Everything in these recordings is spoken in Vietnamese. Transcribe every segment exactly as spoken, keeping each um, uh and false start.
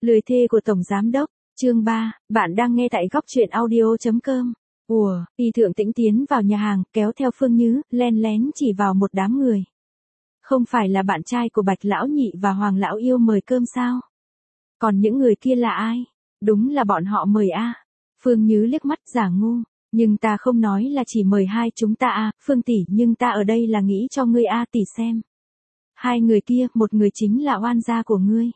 Lời thề của Tổng Giám Đốc, chương ba, bạn đang nghe tại góc truyện audio.com. Ủa, Y Thượng Tĩnh tiến vào nhà hàng, kéo theo Phương Nhứ, len lén chỉ vào một đám người. Không phải là bạn trai của Bạch Lão Nhị và Hoàng Lão Yêu mời cơm sao? Còn những người kia là ai? Đúng là bọn họ mời a. Phương Nhứ liếc mắt giả ngu, nhưng ta không nói là chỉ mời hai chúng ta a, Phương tỷ, nhưng ta ở đây là nghĩ cho ngươi a tỷ xem. Hai người kia, một người chính là oan gia của ngươi.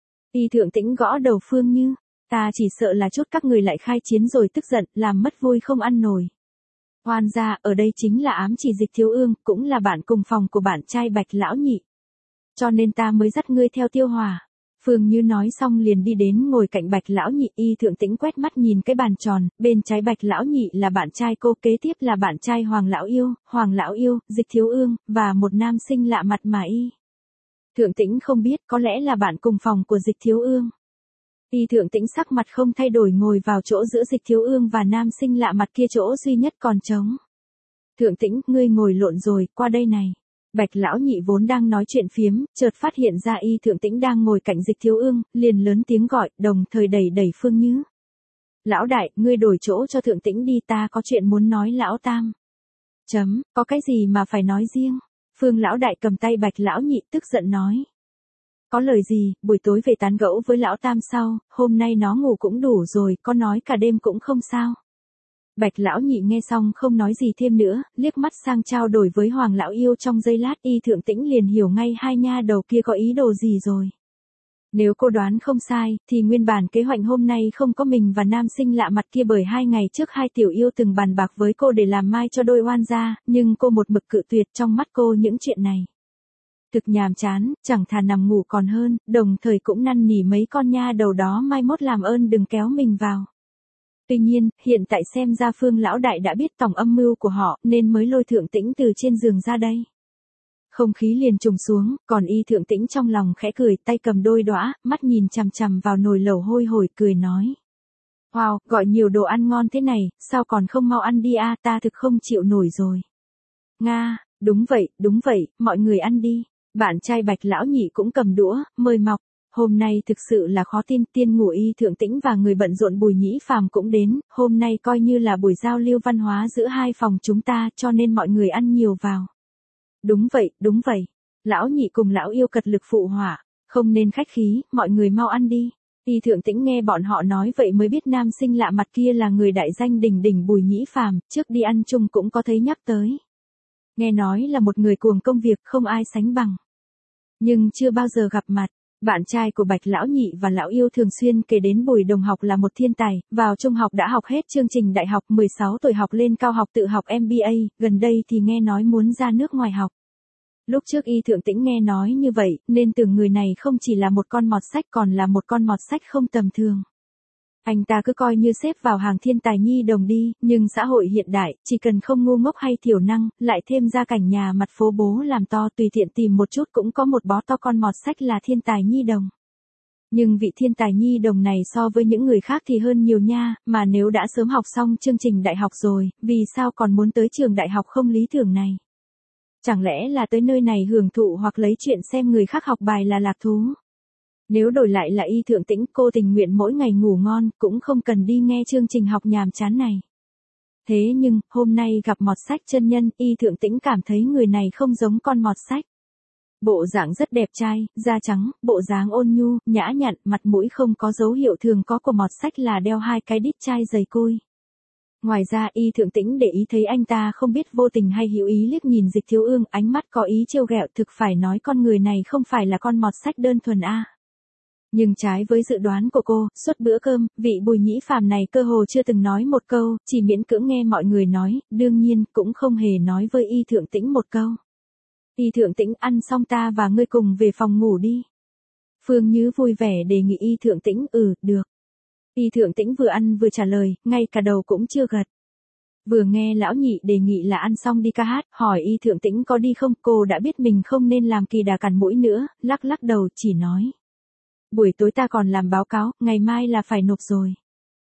Y Thượng Tĩnh gõ đầu Phương Như, ta chỉ sợ là chút các người lại khai chiến rồi tức giận, làm mất vui không ăn nổi. Oan gia ở đây chính là ám chỉ Dịch Thiếu Ương, cũng là bạn cùng phòng của bạn trai Bạch Lão Nhị. Cho nên ta mới dắt ngươi theo Tiêu Hòa. Phương Như nói xong liền đi đến ngồi cạnh Bạch Lão Nhị. Y Thượng Tĩnh quét mắt nhìn cái bàn tròn, bên trái Bạch Lão Nhị là bạn trai cô, kế tiếp là bạn trai Hoàng Lão Yêu, Hoàng Lão Yêu, Dịch Thiếu Ương, và một nam sinh lạ mặt mà Y Thượng Tĩnh không biết, có lẽ là bạn cùng phòng của Dịch Thiếu Ương. Y Thượng Tĩnh sắc mặt không thay đổi ngồi vào chỗ giữa Dịch Thiếu Ương và nam sinh lạ mặt kia, chỗ duy nhất còn trống. Thượng Tĩnh, ngươi ngồi lộn rồi, qua đây này. Bạch Lão Nhị vốn đang nói chuyện phiếm, chợt phát hiện ra Y Thượng Tĩnh đang ngồi cạnh Dịch Thiếu Ương, liền lớn tiếng gọi, đồng thời đẩy đẩy Phương Như. Lão đại, ngươi đổi chỗ cho Thượng Tĩnh đi, ta có chuyện muốn nói Lão Tam. Chấm, có cái gì mà phải nói riêng? Phương Lão đại cầm tay Bạch Lão Nhị tức giận nói. Có lời gì, buổi tối về tán gẫu với Lão Tam sau, hôm nay nó ngủ cũng đủ rồi, có nói cả đêm cũng không sao. Bạch Lão Nhị nghe xong không nói gì thêm nữa, liếc mắt sang trao đổi với Hoàng Lão Yêu, trong giây lát Y Thượng Tĩnh liền hiểu ngay hai nha đầu kia có ý đồ gì rồi. Nếu cô đoán không sai, thì nguyên bản kế hoạch hôm nay không có mình và nam sinh lạ mặt kia, bởi hai ngày trước hai tiểu yêu từng bàn bạc với cô để làm mai cho đôi oan gia, nhưng cô một mực cự tuyệt. Trong mắt cô những chuyện này thực nhàm chán, chẳng thà nằm ngủ còn hơn, đồng thời cũng năn nỉ mấy con nha đầu đó mai mốt làm ơn đừng kéo mình vào. Tuy nhiên, hiện tại xem ra Phương Lão đại đã biết tổng âm mưu của họ, nên mới lôi Thượng Tĩnh từ trên giường ra đây. Không khí liền trùng xuống, còn Y Thượng Tĩnh trong lòng khẽ cười, tay cầm đôi đũa, mắt nhìn chằm chằm vào nồi lẩu hôi hổi, cười nói. Wow, gọi nhiều đồ ăn ngon thế này, sao còn không mau ăn đi a, ta thực không chịu nổi rồi. Nga, đúng vậy, đúng vậy, mọi người ăn đi. Bạn trai Bạch Lão Nhị cũng cầm đũa, mời mọc. Hôm nay thực sự là khó tin, tiên ngủ Y Thượng Tĩnh và người bận rộn Bùi Nhĩ Phàm cũng đến, hôm nay coi như là buổi giao lưu văn hóa giữa hai phòng chúng ta, cho nên mọi người ăn nhiều vào. Đúng vậy, đúng vậy. Lão Nhị cùng Lão Yêu cật lực phụ họa, không nên khách khí, mọi người mau ăn đi. Y Thượng Tĩnh nghe bọn họ nói vậy mới biết nam sinh lạ mặt kia là người đại danh đỉnh đỉnh Bùi Nhĩ Phàm, trước đi ăn chung cũng có thấy nhắc tới. Nghe nói là một người cuồng công việc, không ai sánh bằng. Nhưng chưa bao giờ gặp mặt. Bạn trai của Bạch Lão Nhị và Lão Yêu thường xuyên kể đến Bùi đồng học là một thiên tài, vào trung học đã học hết chương trình đại học, mười sáu tuổi học lên cao học tự học em bê a, gần đây thì nghe nói muốn ra nước ngoài học. Lúc trước Y Thượng Tĩnh nghe nói như vậy, nên tưởng người này không chỉ là một con mọt sách còn là một con mọt sách không tầm thường. Anh ta cứ coi như xếp vào hàng thiên tài nhi đồng đi, nhưng xã hội hiện đại, chỉ cần không ngu ngốc hay thiểu năng, lại thêm ra cảnh nhà mặt phố bố làm to, tùy tiện tìm một chút cũng có một bó to con mọt sách là thiên tài nhi đồng. Nhưng vị thiên tài nhi đồng này so với những người khác thì hơn nhiều nha, mà nếu đã sớm học xong chương trình đại học rồi, vì sao còn muốn tới trường đại học không lý tưởng này? Chẳng lẽ là tới nơi này hưởng thụ hoặc lấy chuyện xem người khác học bài là lạc thú? Nếu đổi lại là Y Thượng Tĩnh, cô tình nguyện mỗi ngày ngủ ngon, cũng không cần đi nghe chương trình học nhàm chán này. Thế nhưng, hôm nay gặp mọt sách chân nhân, Y Thượng Tĩnh cảm thấy người này không giống con mọt sách. Bộ dạng rất đẹp trai, da trắng, bộ dáng ôn nhu, nhã nhặn, mặt mũi không có dấu hiệu thường có của mọt sách là đeo hai cái đít chai dày côi. Ngoài ra Y Thượng Tĩnh để ý thấy anh ta không biết vô tình hay hữu ý liếc nhìn Dịch Thiếu Ương, ánh mắt có ý trêu ghẹo, thực phải nói con người này không phải là con mọt sách đơn thuần a. Nhưng trái với dự đoán của cô, suốt bữa cơm, vị Bùi Nhĩ Phàm này cơ hồ chưa từng nói một câu, chỉ miễn cưỡng nghe mọi người nói, đương nhiên cũng không hề nói với Y Thượng Tĩnh một câu. Y Thượng Tĩnh, ăn xong ta và ngươi cùng về phòng ngủ đi. Phương Như vui vẻ đề nghị Y Thượng Tĩnh, ừ, được. Y Thượng Tĩnh vừa ăn vừa trả lời, ngay cả đầu cũng chưa gật. Vừa nghe Lão Nhị đề nghị là ăn xong đi ca hát, hỏi Y Thượng Tĩnh có đi không, cô đã biết mình không nên làm kỳ đà cằn mũi nữa, lắc lắc đầu chỉ nói. Buổi tối ta còn làm báo cáo, ngày mai là phải nộp rồi.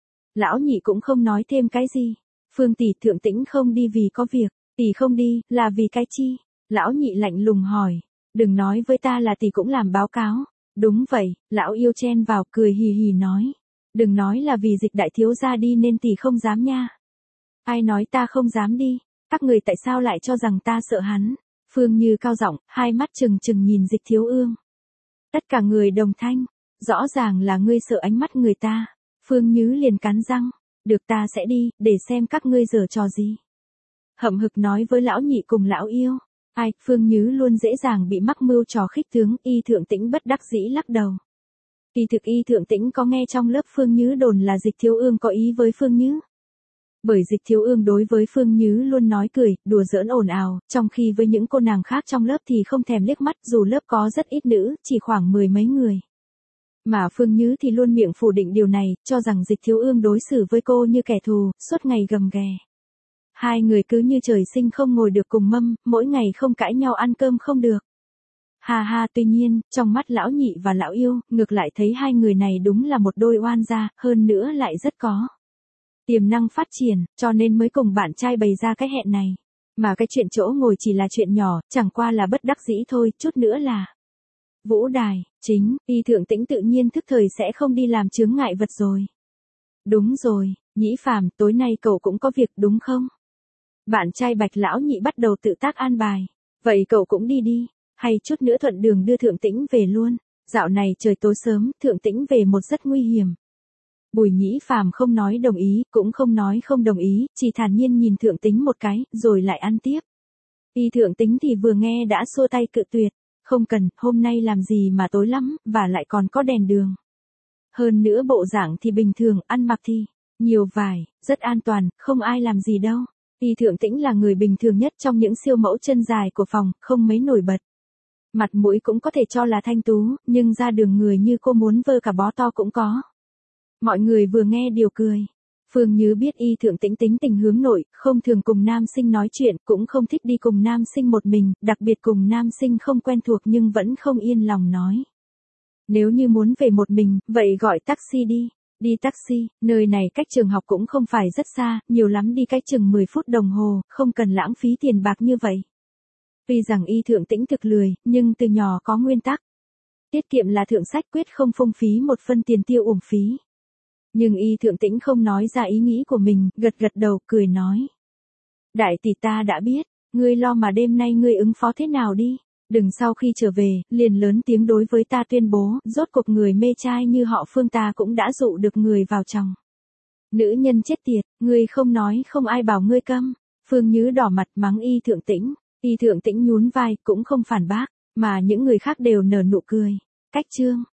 Lão Nhị cũng không nói thêm cái gì. Phương tỷ, Thượng Tĩnh không đi vì có việc, tỷ không đi, là vì cái chi? Lão Nhị lạnh lùng hỏi. Đừng nói với ta là tỷ cũng làm báo cáo. Đúng vậy, lão yêu chen vào cười hì hì nói. Đừng nói là vì Dịch đại thiếu gia đi nên tỷ không dám nha. Ai nói ta không dám đi, các người tại sao lại cho rằng ta sợ hắn? Phương Như cao giọng, hai mắt trừng trừng nhìn Dịch Thiếu Ương. Tất cả người đồng thanh, rõ ràng là ngươi sợ ánh mắt người ta. Phương Như liền cắn răng, được ta sẽ đi, để xem các ngươi giở trò gì. Hậm hực nói với lão nhị cùng lão yêu. Ai, Phương Như luôn dễ dàng bị mắc mưu trò khích tướng, Y Thượng Tĩnh bất đắc dĩ lắc đầu. Kỳ thực Y Thượng Tĩnh có nghe trong lớp Phương Như đồn là Dịch Thiếu Ương có ý với Phương Như. Bởi Dịch Thiếu Ương đối với Phương Như luôn nói cười, đùa giỡn ồn ào, trong khi với những cô nàng khác trong lớp thì không thèm liếc mắt, dù lớp có rất ít nữ, chỉ khoảng mười mấy người. Mà Phương Như thì luôn miệng phủ định điều này, cho rằng Dịch Thiếu Ương đối xử với cô như kẻ thù, suốt ngày gầm ghè. Hai người cứ như trời sinh không ngồi được cùng mâm, mỗi ngày không cãi nhau ăn cơm không được. Ha ha, tuy nhiên, trong mắt lão nhị và lão yêu, ngược lại thấy hai người này đúng là một đôi oan gia, hơn nữa lại rất có tiềm năng phát triển, cho nên mới cùng bạn trai bày ra cái hẹn này. Mà cái chuyện chỗ ngồi chỉ là chuyện nhỏ, chẳng qua là bất đắc dĩ thôi, chút nữa là vũ đài, chính, Y Thượng Tĩnh tự nhiên thức thời sẽ không đi làm chướng ngại vật rồi. Đúng rồi, Nhĩ Phàm, tối nay cậu cũng có việc đúng không? Bạn trai Bạch lão nhị bắt đầu tự tác an bài. Vậy cậu cũng đi đi, hay chút nữa thuận đường đưa Thượng Tĩnh về luôn. Dạo này trời tối sớm, Thượng Tĩnh về một rất nguy hiểm. Bùi Nhĩ Phàm không nói đồng ý, cũng không nói không đồng ý, chỉ thản nhiên nhìn Thượng Tĩnh một cái, rồi lại ăn tiếp. Y Thượng Tĩnh thì vừa nghe đã xua tay cự tuyệt. Không cần, hôm nay làm gì mà tối lắm, và lại còn có đèn đường. Hơn nữa bộ dạng thì bình thường, ăn mặc thì nhiều vải, rất an toàn, không ai làm gì đâu. Y Thượng Tĩnh là người bình thường nhất trong những siêu mẫu chân dài của phòng, không mấy nổi bật. Mặt mũi cũng có thể cho là thanh tú, nhưng ra đường người như cô muốn vơ cả bó to cũng có. Mọi người vừa nghe đều cười. Phương Như biết Y Thượng Tĩnh tính tình hướng nội, không thường cùng nam sinh nói chuyện, cũng không thích đi cùng nam sinh một mình, đặc biệt cùng nam sinh không quen thuộc nhưng vẫn không yên lòng nói. Nếu như muốn về một mình, vậy gọi taxi đi. Đi taxi, nơi này cách trường học cũng không phải rất xa, nhiều lắm đi cách chừng mười phút đồng hồ, không cần lãng phí tiền bạc như vậy. Tuy rằng Y Thượng Tĩnh thực lười, nhưng từ nhỏ có nguyên tắc. Tiết kiệm là thượng sách, quyết không phung phí một phân tiền tiêu uổng phí. Nhưng Y Thượng Tĩnh không nói ra ý nghĩ của mình, gật gật đầu, cười nói. Đại tỷ ta đã biết, ngươi lo mà đêm nay ngươi ứng phó thế nào đi. Đừng sau khi trở về, liền lớn tiếng đối với ta tuyên bố, rốt cuộc người mê trai như họ Phương ta cũng đã dụ được người vào chồng. Nữ nhân chết tiệt, ngươi không nói không ai bảo ngươi câm. Phương Như đỏ mặt mắng Y Thượng Tĩnh. Y Thượng Tĩnh nhún vai, cũng không phản bác, mà những người khác đều nở nụ cười. Cách chương.